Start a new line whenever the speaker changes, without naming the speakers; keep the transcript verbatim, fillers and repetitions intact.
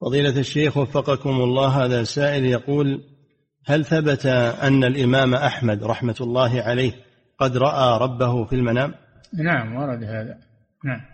فضيلة الشيخ وفقكم الله، هذا سائل يقول: هل ثبت أن الإمام أحمد رحمة الله عليه قد رأى ربه في المنام؟
نعم ورد هذا. نعم.